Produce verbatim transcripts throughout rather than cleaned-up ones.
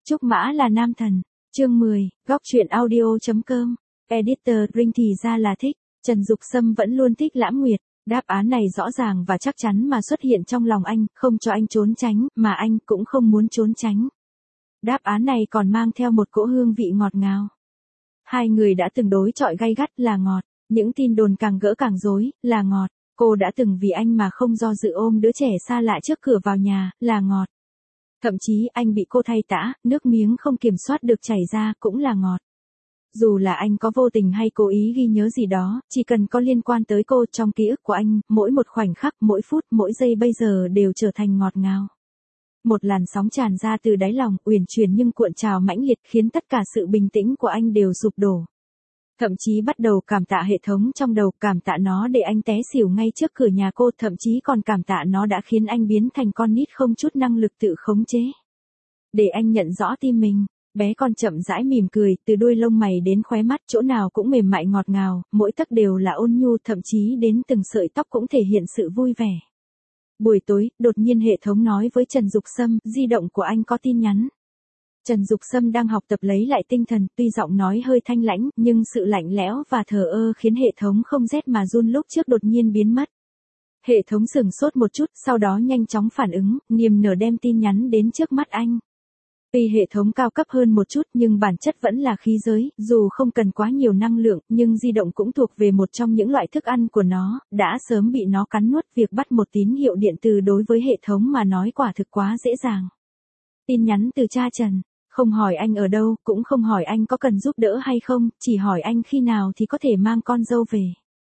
Trúc Mã là nam thần. Chương mười, góc truyện audio.com. Editor Ring thì ra là thích. Trần Dục Sâm vẫn luôn thích Lãm Nguyệt. Đáp án này rõ ràng và chắc chắn mà xuất hiện trong lòng anh, không cho anh trốn tránh, mà anh cũng không muốn trốn tránh. Đáp án này còn mang theo một cỗ hương vị ngọt ngào. Hai người đã từng đối chọi gay gắt là ngọt, những tin đồn càng gỡ càng rối là ngọt. Cô đã từng vì anh mà không do dự ôm đứa trẻ xa lạ trước cửa vào nhà là ngọt. Thậm chí anh bị cô thay tã, nước miếng không kiểm soát được chảy ra cũng là ngọt. Dù là anh có vô tình hay cố ý ghi nhớ gì đó, chỉ cần có liên quan tới cô trong ký ức của anh, mỗi một khoảnh khắc, mỗi phút, mỗi giây bây giờ đều trở thành ngọt ngào. Một làn sóng tràn ra từ đáy lòng, uyển chuyển nhưng cuộn trào mãnh liệt khiến tất cả sự bình tĩnh của anh đều sụp đổ. Thậm chí bắt đầu cảm tạ hệ thống trong đầu, cảm tạ nó để anh té xỉu ngay trước cửa nhà cô, thậm chí còn cảm tạ nó đã khiến anh biến thành con nít không chút năng lực tự khống chế. Để anh nhận rõ tim mình, bé con chậm rãi mỉm cười, từ đuôi lông mày đến khóe mắt, chỗ nào cũng mềm mại ngọt ngào, mỗi tấc đều là ôn nhu, thậm chí đến từng sợi tóc cũng thể hiện sự vui vẻ. Buổi tối, đột nhiên hệ thống nói với Trần Dục Sâm, di động của anh có tin nhắn. Trần Dục Sâm đang học tập lấy lại tinh thần, tuy giọng nói hơi thanh lãnh, nhưng sự lạnh lẽo và thờ ơ khiến hệ thống không rét mà run lúc trước đột nhiên biến mất. Hệ thống sửng sốt một chút, sau đó nhanh chóng phản ứng, niềm nở đem tin nhắn đến trước mắt anh. Tuy hệ thống cao cấp hơn một chút nhưng bản chất vẫn là khí giới, dù không cần quá nhiều năng lượng, nhưng di động cũng thuộc về một trong những loại thức ăn của nó, đã sớm bị nó cắn nuốt, việc bắt một tín hiệu điện từ đối với hệ thống mà nói quả thực quá dễ dàng. Tin nhắn từ cha Trần. Không hỏi anh ở đâu, cũng không hỏi anh có cần giúp đỡ hay không, chỉ hỏi anh khi nào thì có thể mang con dâu về.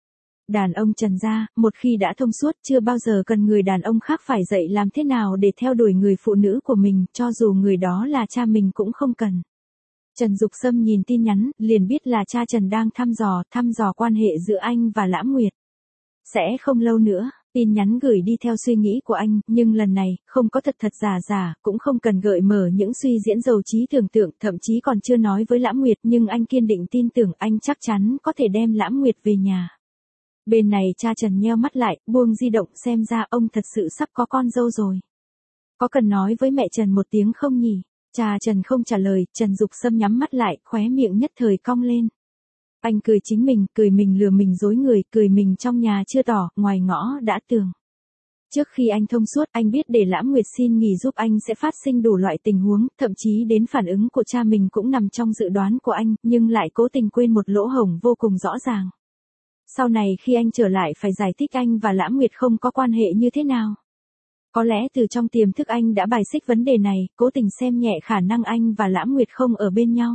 Đàn ông Trần gia, một khi đã thông suốt, chưa bao giờ cần người đàn ông khác phải dạy làm thế nào để theo đuổi người phụ nữ của mình, cho dù người đó là cha mình cũng không cần. Trần Dục Sâm nhìn tin nhắn, liền biết là cha Trần đang thăm dò, thăm dò quan hệ giữa anh và Lãm Nguyệt. Sẽ không lâu nữa. Tin nhắn gửi đi theo suy nghĩ của anh, nhưng lần này, không có thật thật giả giả, cũng không cần gợi mở những suy diễn giàu trí tưởng tượng, thậm chí còn chưa nói với Lãm Nguyệt, nhưng anh kiên định tin tưởng anh chắc chắn có thể đem Lãm Nguyệt về nhà. Bên này cha Trần nheo mắt lại, buông di động, xem ra ông thật sự sắp có con dâu rồi. Có cần nói với mẹ Trần một tiếng không nhỉ? Cha Trần không trả lời, Trần Dục Sâm nhắm mắt lại, khóe miệng nhất thời cong lên. Anh cười chính mình, cười mình lừa mình dối người, cười mình trong nhà chưa tỏ, ngoài ngõ đã tường. Trước khi anh thông suốt, anh biết để Lãm Nguyệt xin nghỉ giúp anh sẽ phát sinh đủ loại tình huống, thậm chí đến phản ứng của cha mình cũng nằm trong dự đoán của anh, nhưng lại cố tình quên một lỗ hổng vô cùng rõ ràng. Sau này khi anh trở lại phải giải thích anh và Lãm Nguyệt không có quan hệ như thế nào. Có lẽ từ trong tiềm thức anh đã bài xích vấn đề này, cố tình xem nhẹ khả năng anh và Lãm Nguyệt không ở bên nhau.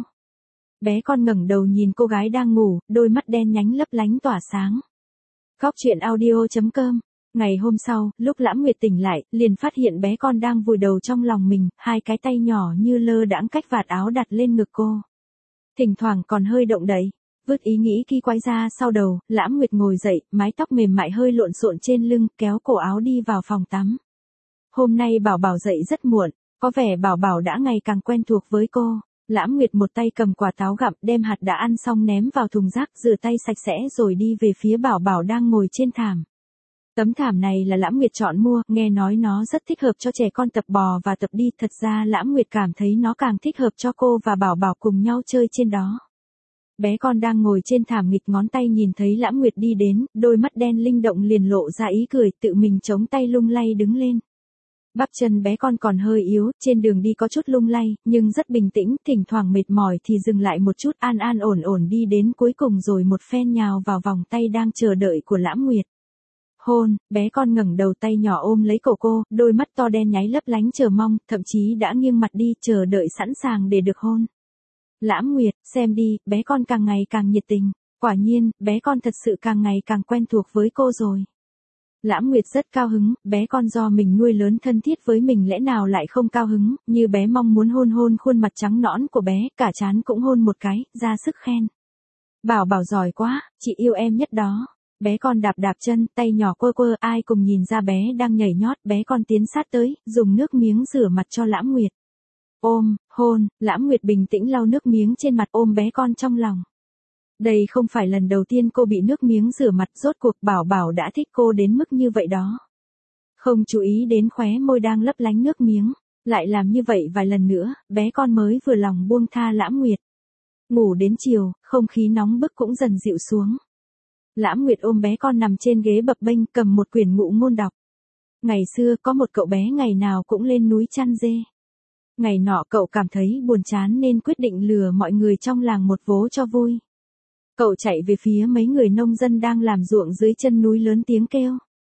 Bé con ngẩng đầu nhìn cô gái đang ngủ, đôi mắt đen nhánh lấp lánh tỏa sáng. Góc truyện audio.com. Ngày hôm sau, lúc Lãm Nguyệt tỉnh lại, liền phát hiện bé con đang vùi đầu trong lòng mình, hai cái tay nhỏ như lơ đãng cách vạt áo đặt lên ngực cô. Thỉnh thoảng còn hơi động đậy. Vứt ý nghĩ kỳ quái ra sau đầu, Lãm Nguyệt ngồi dậy, mái tóc mềm mại hơi lộn xộn trên lưng, kéo cổ áo đi vào phòng tắm. Hôm nay Bảo Bảo dậy rất muộn, có vẻ Bảo Bảo đã ngày càng quen thuộc với cô. Lãm Nguyệt một tay cầm quả táo gặm, đem hạt đã ăn xong ném vào thùng rác, rửa tay sạch sẽ rồi đi về phía Bảo Bảo đang ngồi trên thảm. Tấm thảm này là Lãm Nguyệt chọn mua, nghe nói nó rất thích hợp cho trẻ con tập bò và tập đi, thật ra Lãm Nguyệt cảm thấy nó càng thích hợp cho cô và Bảo Bảo cùng nhau chơi trên đó. Bé con đang ngồi trên thảm nghịch ngón tay nhìn thấy Lãm Nguyệt đi đến, đôi mắt đen linh động liền lộ ra ý cười, tự mình chống tay lung lay đứng lên. Bắp chân bé con còn hơi yếu, trên đường đi có chút lung lay, nhưng rất bình tĩnh, thỉnh thoảng mệt mỏi thì dừng lại một chút, an an ổn ổn đi đến cuối cùng rồi một phen nhào vào vòng tay đang chờ đợi của Lãm Nguyệt. Hôn, bé con ngẩng đầu, tay nhỏ ôm lấy cổ cô, đôi mắt to đen nháy lấp lánh chờ mong, thậm chí đã nghiêng mặt đi, chờ đợi sẵn sàng để được hôn. Lãm Nguyệt, xem đi, bé con càng ngày càng nhiệt tình, quả nhiên, bé con thật sự càng ngày càng quen thuộc với cô rồi. Lãm Nguyệt rất cao hứng, bé con do mình nuôi lớn thân thiết với mình lẽ nào lại không cao hứng, như bé mong muốn hôn hôn khuôn mặt trắng nõn của bé, cả trán cũng hôn một cái, ra sức khen. Bảo Bảo giỏi quá, chị yêu em nhất đó. Bé con đạp đạp chân, tay nhỏ quơ quơ, ai cùng nhìn ra bé đang nhảy nhót, bé con tiến sát tới, dùng nước miếng rửa mặt cho Lãm Nguyệt. Ôm, hôn, Lãm Nguyệt bình tĩnh lau nước miếng trên mặt, ôm bé con trong lòng. Đây không phải lần đầu tiên cô bị nước miếng rửa mặt, rốt cuộc Bảo Bảo đã thích cô đến mức như vậy đó. Không chú ý đến khóe môi đang lấp lánh nước miếng. Lại làm như vậy vài lần nữa, bé con mới vừa lòng buông tha Lãm Nguyệt. Ngủ đến chiều, không khí nóng bức cũng dần dịu xuống. Lãm Nguyệt ôm bé con nằm trên ghế bập bênh cầm một quyển ngụ ngôn đọc. Ngày xưa có một cậu bé ngày nào cũng lên núi chăn dê. Ngày nọ cậu cảm thấy buồn chán nên quyết định lừa mọi người trong làng một vố cho vui. Cậu chạy về phía mấy người nông dân đang làm ruộng dưới chân núi lớn tiếng kêu.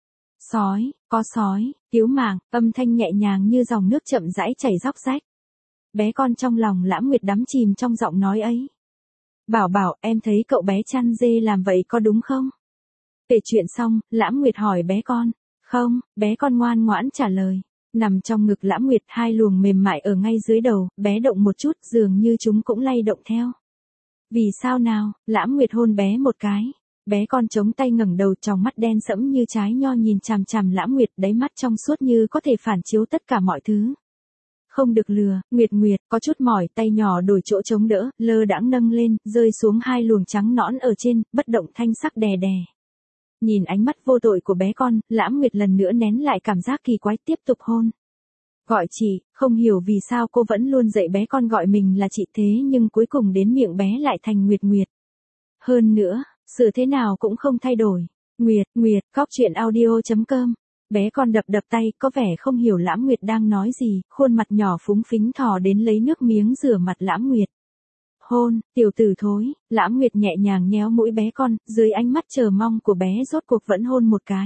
Sói, có sói, cứu mạng, âm thanh nhẹ nhàng như dòng nước chậm rãi chảy róc rách. Bé con trong lòng Lãm Nguyệt đắm chìm trong giọng nói ấy. Bảo bảo, em thấy cậu bé chăn dê làm vậy có đúng không? Kể chuyện xong, Lãm Nguyệt hỏi bé con. Không, bé con ngoan ngoãn trả lời. Nằm trong ngực Lãm Nguyệt, hai luồng mềm mại ở ngay dưới đầu, bé động một chút dường như chúng cũng lay động theo. Vì sao nào? Lãm Nguyệt hôn bé một cái. Bé con chống tay ngẩng đầu, tròng mắt đen sẫm như trái nho nhìn chằm chằm Lãm Nguyệt, đáy mắt trong suốt như có thể phản chiếu tất cả mọi thứ. Không được lừa, Nguyệt Nguyệt, có chút mỏi, tay nhỏ đổi chỗ chống đỡ, lơ đãng nâng lên, rơi xuống hai luồng trắng nõn ở trên, bất động thanh sắc đè đè. Nhìn ánh mắt vô tội của bé con, Lãm Nguyệt lần nữa nén lại cảm giác kỳ quái, tiếp tục hôn. Gọi chị, không hiểu vì sao cô vẫn luôn dạy bé con gọi mình là chị, thế nhưng cuối cùng đến miệng bé lại thành Nguyệt Nguyệt. Hơn nữa, sự thế nào cũng không thay đổi. Nguyệt, Nguyệt, góc truyện audio chấm com. Bé con đập đập tay, có vẻ không hiểu Lãm Nguyệt đang nói gì, khuôn mặt nhỏ phúng phính thò đến lấy nước miếng rửa mặt Lãm Nguyệt. Hôn, tiểu tử thối, Lãm Nguyệt nhẹ nhàng nhéo mũi bé con, dưới ánh mắt chờ mong của bé rốt cuộc vẫn hôn một cái.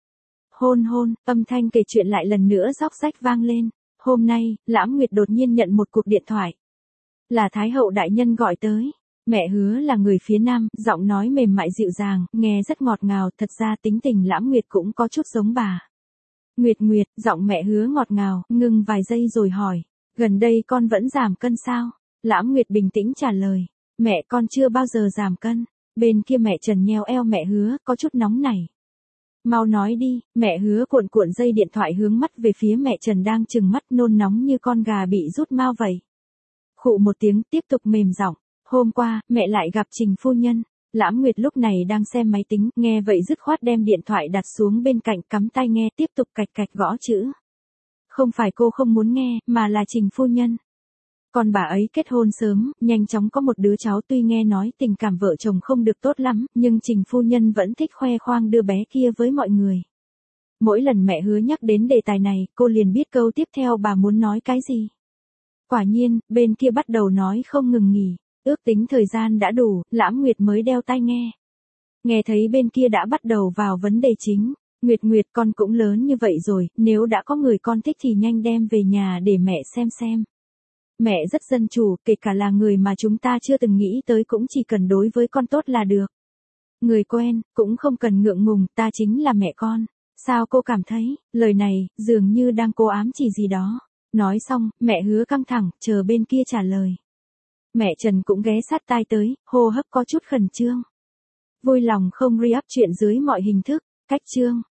Hôn hôn, âm thanh kể chuyện lại lần nữa róc rách vang lên. Hôm nay, Lãm Nguyệt đột nhiên nhận một cuộc điện thoại. Là Thái hậu đại nhân gọi tới. Mẹ Hứa là người phía Nam, giọng nói mềm mại dịu dàng, nghe rất ngọt ngào, thật ra tính tình Lãm Nguyệt cũng có chút giống bà. Nguyệt Nguyệt, giọng mẹ Hứa ngọt ngào, ngừng vài giây rồi hỏi. Gần đây con vẫn giảm cân sao? Lãm Nguyệt bình tĩnh trả lời. Mẹ con chưa bao giờ giảm cân. Bên kia mẹ Trần nheo eo mẹ Hứa, có chút nóng nảy. Mau nói đi, mẹ Hứa cuộn cuộn dây điện thoại hướng mắt về phía mẹ Trần đang trừng mắt nôn nóng như con gà bị rút mao vậy. Khụ một tiếng tiếp tục mềm giọng. Hôm qua, mẹ lại gặp Trình phu nhân. Lãm Nguyệt lúc này đang xem máy tính, nghe vậy dứt khoát đem điện thoại đặt xuống bên cạnh, cắm tai nghe, tiếp tục cạch cạch gõ chữ. Không phải cô không muốn nghe, mà là Trình phu nhân. Còn bà ấy kết hôn sớm, nhanh chóng có một đứa cháu, tuy nghe nói tình cảm vợ chồng không được tốt lắm, nhưng Trình phu nhân vẫn thích khoe khoang đưa bé kia với mọi người. Mỗi lần mẹ Hứa nhắc đến đề tài này, cô liền biết câu tiếp theo bà muốn nói cái gì. Quả nhiên, bên kia bắt đầu nói không ngừng nghỉ. Ước tính thời gian đã đủ, Lãm Nguyệt mới đeo tai nghe. Nghe thấy bên kia đã bắt đầu vào vấn đề chính. Nguyệt Nguyệt, con cũng lớn như vậy rồi, nếu đã có người con thích thì nhanh đem về nhà để mẹ xem xem. Mẹ rất dân chủ, kể cả là người mà chúng ta chưa từng nghĩ tới cũng chỉ cần đối với con tốt là được. Người quen, cũng không cần ngượng ngùng, ta chính là mẹ con. Sao cô cảm thấy, lời này, dường như đang cố ám chỉ gì đó. Nói xong, mẹ Hứa căng thẳng, chờ bên kia trả lời. Mẹ Trần cũng ghé sát tai tới, hô hấp có chút khẩn trương. Vui lòng không re-up chuyện dưới mọi hình thức, cách chương.